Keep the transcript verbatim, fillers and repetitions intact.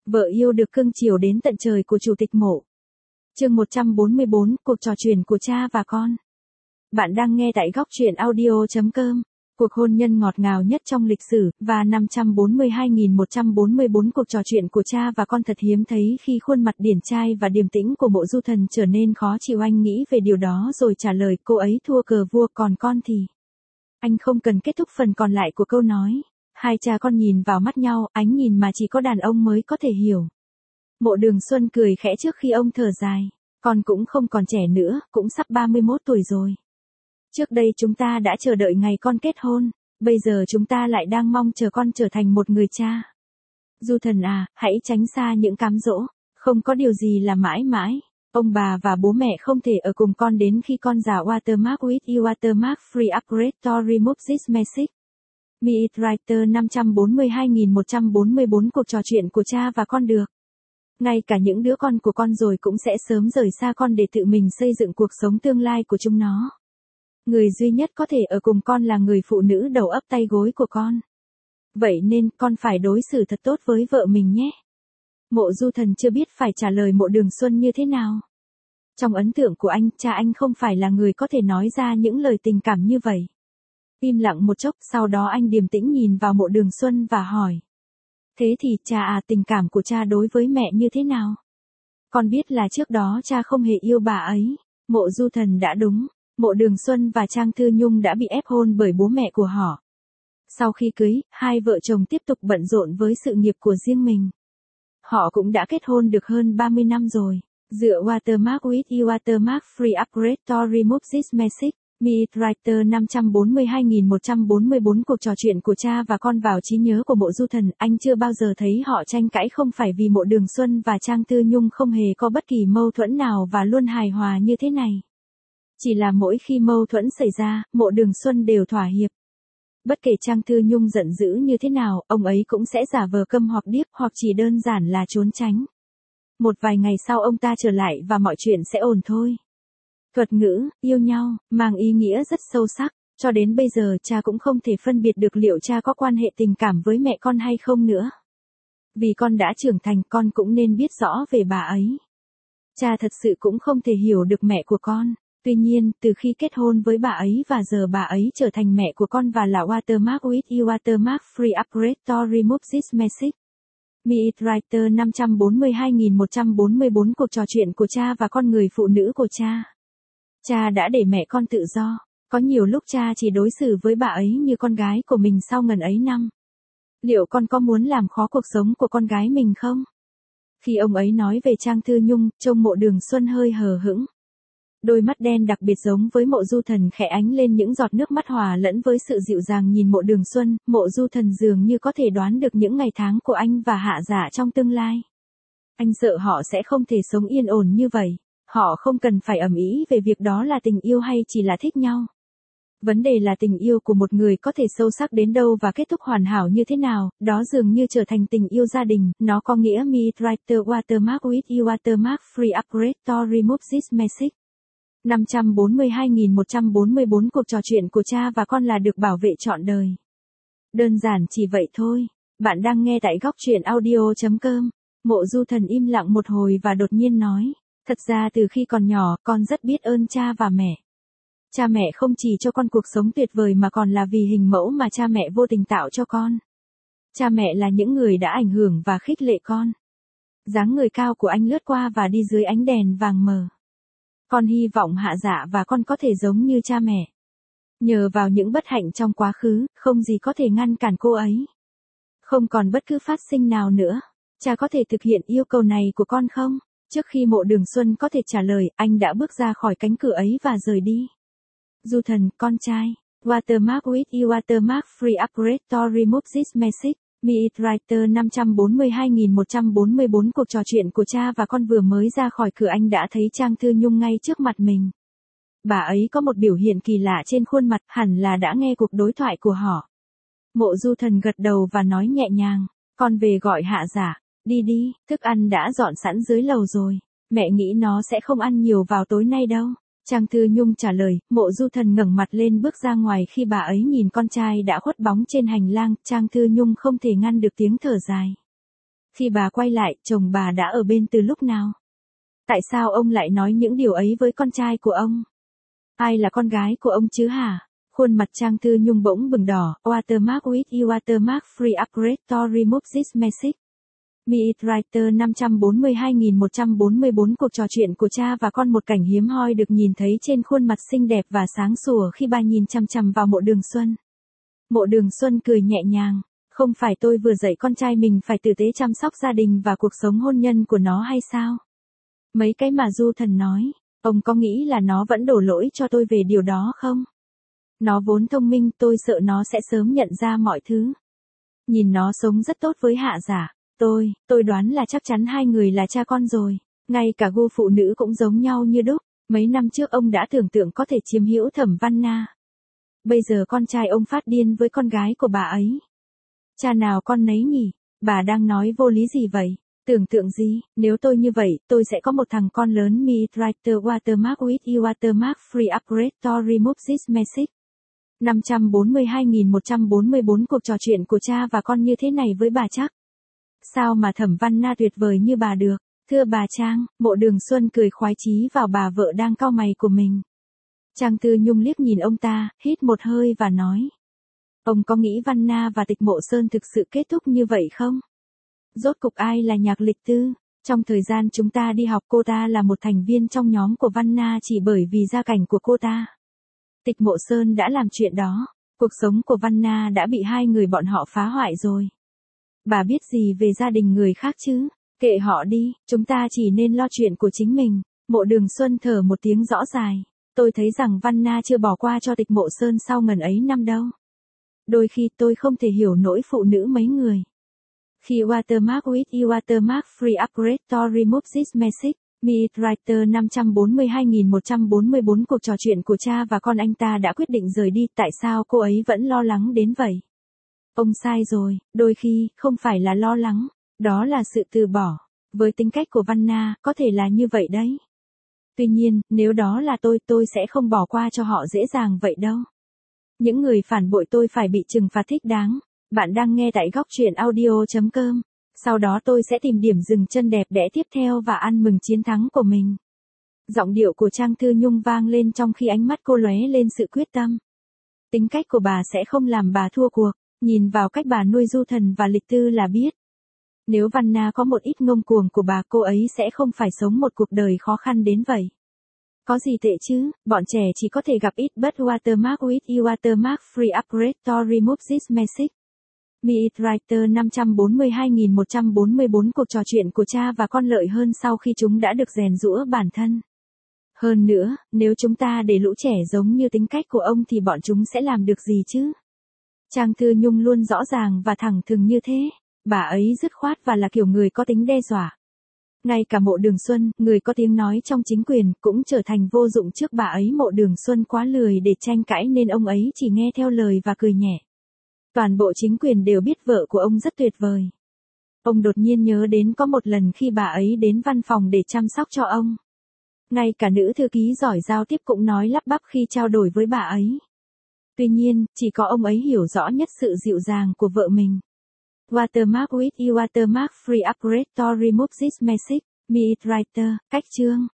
Vợ yêu được cưng chiều đến tận trời của Chủ tịch Mộ. Chương một trăm bốn mươi bốn, cuộc trò chuyện của cha và con. Bạn đang nghe tại góc truyện audio chấm com. Cuộc hôn nhân ngọt ngào nhất trong lịch sử, và năm trăm bốn mươi hai nghìn một trăm bốn mươi bốn cuộc trò chuyện của cha và con thật hiếm thấy khi khuôn mặt điển trai và điềm tĩnh của Mộ Du Thần trở nên khó chịu. Anh nghĩ về điều đó rồi trả lời, cô ấy thua cờ vua, còn con thì... Anh không cần kết thúc phần còn lại của câu nói. Hai cha con nhìn vào mắt nhau, ánh nhìn mà chỉ có đàn ông mới có thể hiểu. Mộ Đường Xuân cười khẽ trước khi ông thở dài. Con cũng không còn trẻ nữa, cũng sắp ba mươi mốt tuổi rồi. Trước đây chúng ta đã chờ đợi ngày con kết hôn, bây giờ chúng ta lại đang mong chờ con trở thành một người cha. Du Thần à, hãy tránh xa những cám dỗ, không có điều gì là mãi mãi. Ông bà và bố mẹ không thể ở cùng con đến khi con già. Watermark with you. Watermark free upgrade to remove this message. Meet Writer năm trăm bốn mươi hai nghìn một trăm bốn mươi bốn cuộc trò chuyện của cha và con được. Ngay cả những đứa con của con rồi cũng sẽ sớm rời xa con để tự mình xây dựng cuộc sống tương lai của chúng nó. Người duy nhất có thể ở cùng con là người phụ nữ đầu ấp tay gối của con. Vậy nên con phải đối xử thật tốt với vợ mình nhé. Mộ Du Thần chưa biết phải trả lời Mộ Đường Xuân như thế nào. Trong ấn tượng của anh, cha anh không phải là người có thể nói ra những lời tình cảm như vậy. Im lặng một chốc, sau đó anh điềm tĩnh nhìn vào Mộ Đường Xuân và hỏi. Thế thì cha à, tình cảm của cha đối với mẹ như thế nào? Con biết là trước đó cha không hề yêu bà ấy. Mộ Du Thần đã đúng. Mộ Đường Xuân và Trang Thư Nhung đã bị ép hôn bởi bố mẹ của họ. Sau khi cưới, hai vợ chồng tiếp tục bận rộn với sự nghiệp của riêng mình. Họ cũng đã kết hôn được hơn ba mươi năm rồi. Dựa Watermark with you. Watermark free upgrade to remove this message. Meet Writer năm trăm bốn mươi hai nghìn một trăm bốn mươi bốn cuộc trò chuyện của cha và con vào trí nhớ của Mộ Du Thần. Anh chưa bao giờ thấy họ tranh cãi, không phải vì Mộ Đường Xuân và Trang Thư Nhung không hề có bất kỳ mâu thuẫn nào và luôn hài hòa như thế này. Chỉ là mỗi khi mâu thuẫn xảy ra, Mộ Đường Xuân đều thỏa hiệp. Bất kể Trang Thư Nhung giận dữ như thế nào, ông ấy cũng sẽ giả vờ câm hoặc điếc, hoặc chỉ đơn giản là trốn tránh. Một vài ngày sau ông ta trở lại và mọi chuyện sẽ ổn thôi. Thuật ngữ, yêu nhau, mang ý nghĩa rất sâu sắc. Cho đến bây giờ cha cũng không thể phân biệt được liệu cha có quan hệ tình cảm với mẹ con hay không nữa. Vì con đã trưởng thành, con cũng nên biết rõ về bà ấy. Cha thật sự cũng không thể hiểu được mẹ của con. Tuy nhiên, từ khi kết hôn với bà ấy và giờ bà ấy trở thành mẹ của con và là Watermark with you. Watermark free upgrade to remove this message. Meet Writer năm trăm bốn mươi hai nghìn một trăm bốn mươi bốn cuộc trò chuyện của cha và con, người phụ nữ của cha. Cha đã để mẹ con tự do. Có nhiều lúc cha chỉ đối xử với bà ấy như con gái của mình sau ngần ấy năm. Liệu con có muốn làm khó cuộc sống của con gái mình không? Khi ông ấy nói về Trang Thư Nhung, trông Mộ Đường Xuân hơi hờ hững. Đôi mắt đen đặc biệt giống với Mộ Du Thần khẽ ánh lên những giọt nước mắt hòa lẫn với sự dịu dàng. Nhìn Mộ Đường Xuân, Mộ Du Thần dường như có thể đoán được những ngày tháng của anh và Hạ Dạ trong tương lai. Anh sợ họ sẽ không thể sống yên ổn như vậy. Họ không cần phải ầm ĩ về việc đó là tình yêu hay chỉ là thích nhau. Vấn đề là tình yêu của một người có thể sâu sắc đến đâu và kết thúc hoàn hảo như thế nào, đó dường như trở thành tình yêu gia đình. Nó có nghĩa Meet Writer. Watermark with you. Watermark free upgrade to remove this message. năm trăm bốn mươi hai nghìn một trăm bốn mươi bốn cuộc trò chuyện của cha và con là được bảo vệ trọn đời. Đơn giản chỉ vậy thôi. Bạn đang nghe tại góc truyện audio chấm com. Mộ Du Thần im lặng một hồi và đột nhiên nói. Thật ra từ khi còn nhỏ, con rất biết ơn cha và mẹ. Cha mẹ không chỉ cho con cuộc sống tuyệt vời mà còn là vì hình mẫu mà cha mẹ vô tình tạo cho con. Cha mẹ là những người đã ảnh hưởng và khích lệ con. Dáng người cao của anh lướt qua và đi dưới ánh đèn vàng mờ. Con hy vọng Hạ Dạ và con có thể giống như cha mẹ. Nhờ vào những bất hạnh trong quá khứ, không gì có thể ngăn cản cô ấy. Không còn bất cứ phát sinh nào nữa. Cha có thể thực hiện yêu cầu này của con không? Trước khi Mộ Đường Xuân có thể trả lời, anh đã bước ra khỏi cánh cửa ấy và rời đi. Du Thần, con trai. Watermark with you. Watermark free upgrade to remove this message. Meet Writer năm trăm bốn mươi hai nghìn một trăm bốn mươi bốn cuộc trò chuyện của cha và con vừa mới ra khỏi cửa anh đã thấy Trang Thư Nhung ngay trước mặt mình. Bà ấy có một biểu hiện kỳ lạ trên khuôn mặt, hẳn là đã nghe cuộc đối thoại của họ. Mộ Du Thần gật đầu và nói nhẹ nhàng, con về gọi Hạ Dạ. Đi đi, thức ăn đã dọn sẵn dưới lầu rồi. Mẹ nghĩ nó sẽ không ăn nhiều vào tối nay đâu. Trang Thư Nhung trả lời. Mộ Du Thần ngẩng mặt lên bước ra ngoài. Khi bà ấy nhìn con trai đã khuất bóng trên hành lang, Trang Thư Nhung không thể ngăn được tiếng thở dài. Khi bà quay lại, chồng bà đã ở bên từ lúc nào? Tại sao ông lại nói những điều ấy với con trai của ông? Ai là con gái của ông chứ hả? Khuôn mặt Trang Thư Nhung bỗng bừng đỏ. Watermark with you watermark free upgrade to remove this message. Meet Writer năm trăm bốn mươi hai nghìn một trăm bốn mươi bốn Cuộc trò chuyện của cha và con, một cảnh hiếm hoi được nhìn thấy trên khuôn mặt xinh đẹp và sáng sủa khi bà nhìn chằm chằm vào Mộ Đường Xuân. Mộ Đường Xuân cười nhẹ nhàng. Không phải tôi vừa dạy con trai mình phải tử tế chăm sóc gia đình và cuộc sống hôn nhân của nó hay sao? Mấy cái mà Du Thần nói, ông có nghĩ là nó vẫn đổ lỗi cho tôi về điều đó không? Nó vốn thông minh, tôi sợ nó sẽ sớm nhận ra mọi thứ. Nhìn nó sống rất tốt với Hạ Giả. Tôi, tôi đoán là chắc chắn hai người là cha con rồi. Ngay cả gu phụ nữ cũng giống nhau như đúc. Mấy năm trước ông đã tưởng tượng có thể chiếm hữu Thẩm Văn Na. Bây giờ con trai ông phát điên với con gái của bà ấy. Cha nào con nấy nhỉ? Bà đang nói vô lý gì vậy? Tưởng tượng gì? Nếu tôi như vậy, tôi sẽ có một thằng con lớn. Meet Writer watermark with you watermark free upgrade to remove this message. năm trăm bốn mươi hai nghìn một trăm bốn mươi bốn Cuộc trò chuyện của cha và con như thế này với bà chắc. Sao mà Thẩm Văn Na tuyệt vời như bà được? Thưa bà Trang, Mộ Đường Xuân cười khoái chí vào bà vợ đang cau mày của mình. Trang Tư Nhung liếc nhìn ông ta, hít một hơi và nói. Ông có nghĩ Văn Na và Tịch Mộ Sơn thực sự kết thúc như vậy không? Rốt cục ai là Nhạc Lịch Tư? Trong thời gian chúng ta đi học, cô ta là một thành viên trong nhóm của Văn Na chỉ bởi vì gia cảnh của cô ta. Tịch Mộ Sơn đã làm chuyện đó. Cuộc sống của Văn Na đã bị hai người bọn họ phá hoại rồi. Bà biết gì về gia đình người khác chứ? Kệ họ đi, chúng ta chỉ nên lo chuyện của chính mình. Mộ Đường Xuân thở một tiếng rõ dài. Tôi thấy rằng Văn Na chưa bỏ qua cho Tịch Mộ Sơn sau ngần ấy năm đâu. Đôi khi tôi không thể hiểu nỗi phụ nữ mấy người. Khi watermark with you watermark free upgrade to remove this message. Meet Writer năm trăm bốn mươi hai nghìn một trăm bốn mươi bốn Cuộc trò chuyện của cha và con, anh ta đã quyết định rời đi. Tại sao cô ấy vẫn lo lắng đến vậy? Ông sai rồi, đôi khi, không phải là lo lắng, đó là sự từ bỏ. Với tính cách của Văn Na, có thể là như vậy đấy. Tuy nhiên, nếu đó là tôi, tôi sẽ không bỏ qua cho họ dễ dàng vậy đâu. Những người phản bội tôi phải bị trừng phạt thích đáng. Bạn đang nghe tại góc truyện audio chấm com. Sau đó tôi sẽ tìm điểm dừng chân đẹp đẽ tiếp theo và ăn mừng chiến thắng của mình. Giọng điệu của Trang Thư Nhung vang lên trong khi ánh mắt cô lóe lên sự quyết tâm. Tính cách của bà sẽ không làm bà thua cuộc. Nhìn vào cách bà nuôi Du Thần và Lịch Tư là biết. Nếu Văn Na có một ít ngông cuồng của bà, cô ấy sẽ không phải sống một cuộc đời khó khăn đến vậy. Có gì tệ chứ, bọn trẻ chỉ có thể gặp ít but watermark with you watermark free upgrade to remove this message. Meet Writer năm trăm bốn mươi hai nghìn một trăm bốn mươi bốn Cuộc trò chuyện của cha và con lợi hơn sau khi chúng đã được rèn giũa bản thân. Hơn nữa, nếu chúng ta để lũ trẻ giống như tính cách của ông thì bọn chúng sẽ làm được gì chứ? Trang Thư Nhung luôn rõ ràng và thẳng thừng như thế. Bà ấy dứt khoát và là kiểu người có tính đe dọa. Ngay cả Mộ Đường Xuân, người có tiếng nói trong chính quyền, cũng trở thành vô dụng trước bà ấy. Mộ Đường Xuân quá lười để tranh cãi nên ông ấy chỉ nghe theo lời và cười nhẹ. Toàn bộ chính quyền đều biết vợ của ông rất tuyệt vời. Ông đột nhiên nhớ đến có một lần khi bà ấy đến văn phòng để chăm sóc cho ông. Ngay cả nữ thư ký giỏi giao tiếp cũng nói lắp bắp khi trao đổi với bà ấy. Tuy nhiên, chỉ có ông ấy hiểu rõ nhất sự dịu dàng của vợ mình. Watermark with you watermark free upgrade to remove this message. Meet Writer, cách chương.